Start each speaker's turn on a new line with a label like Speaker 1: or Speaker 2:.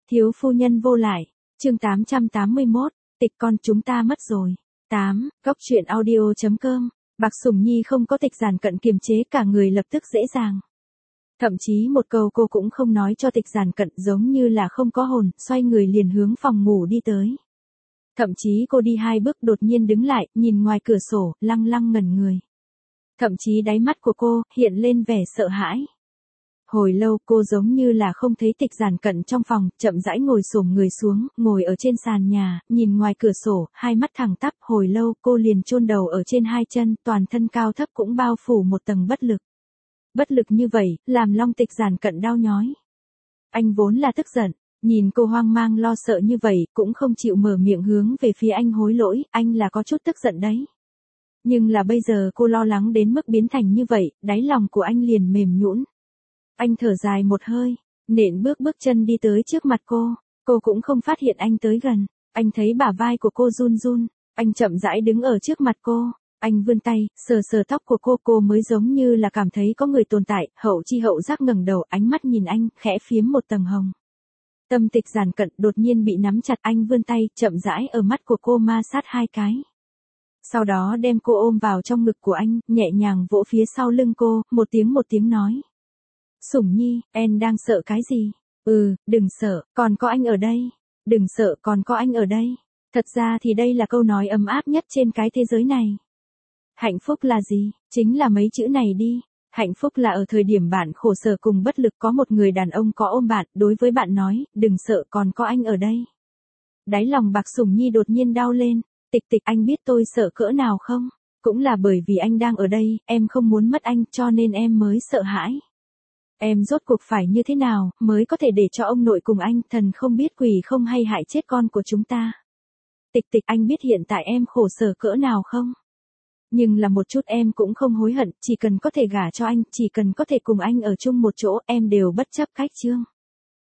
Speaker 1: Thiếu phu nhân vô lại, chương 881, tịch con chúng ta mất rồi. 8. Góc truyện audio.com. Bạc Sủng Nhi không có Tịch Giản Cận kiềm chế, cả người lập tức dễ dàng. Thậm chí một câu cô cũng không nói cho Tịch Giản Cận, giống như là không có hồn, xoay người liền hướng phòng ngủ đi tới. Thậm chí cô đi 2 bước đột nhiên đứng lại, nhìn ngoài cửa sổ, lăng lăng ngẩn người. Thậm chí đáy mắt của cô hiện lên vẻ sợ hãi. Hồi lâu cô giống như là không thấy Tịch Giản Cận trong phòng, chậm rãi ngồi xổm người xuống, ngồi ở trên sàn nhà, nhìn ngoài cửa sổ, hai mắt thẳng tắp. Hồi lâu cô liền chôn đầu ở trên hai chân, toàn thân cao thấp cũng bao phủ một tầng bất lực. Bất lực như vậy, làm lòng Tịch Giản Cận đau nhói. Anh vốn là tức giận, nhìn cô hoang mang lo sợ như vậy, cũng không chịu mở miệng hướng về phía anh hối lỗi, anh là có chút tức giận đấy. Nhưng là bây giờ cô lo lắng đến mức biến thành như vậy, đáy lòng của anh liền mềm nhũn. Anh thở dài một hơi, nện bước chân đi tới trước mặt cô cũng không phát hiện anh tới gần. Anh thấy bả vai của cô run run, anh chậm rãi đứng ở trước mặt cô, anh vươn tay, sờ tóc của cô mới giống như là cảm thấy có người tồn tại, hậu chi hậu giác ngẩng đầu, ánh mắt nhìn anh, khẽ phiếm một tầng hồng. Tâm Tịch Giản Cận đột nhiên bị nắm chặt, anh vươn tay, chậm rãi ở mắt của cô ma sát 2 cái. Sau đó đem cô ôm vào trong ngực của anh, nhẹ nhàng vỗ phía sau lưng cô, một tiếng nói. Sủng Nhi, em đang sợ cái gì? Đừng sợ, còn có anh ở đây. Đừng sợ, còn có anh ở đây. Thật ra thì đây là câu nói ấm áp nhất trên cái thế giới này. Hạnh phúc là gì? Chính là mấy chữ này đi. Hạnh phúc là ở thời điểm bạn khổ sở cùng bất lực, có một người đàn ông có ôm bạn, đối với bạn nói, đừng sợ, còn có anh ở đây. Đáy lòng Bạc Sủng Nhi đột nhiên đau lên. Tịch, anh biết tôi sợ cỡ nào không? Cũng là bởi vì anh đang ở đây, em không muốn mất anh, cho nên em mới sợ hãi. Em rốt cuộc phải như thế nào, mới có thể để cho ông nội cùng anh, thần không biết quỷ không hay hại chết con của chúng ta. Tịch, anh biết hiện tại em khổ sở cỡ nào không? Nhưng là một chút em cũng không hối hận, chỉ cần có thể gả cho anh, chỉ cần có thể cùng anh ở chung một chỗ, em đều bất chấp cách chương.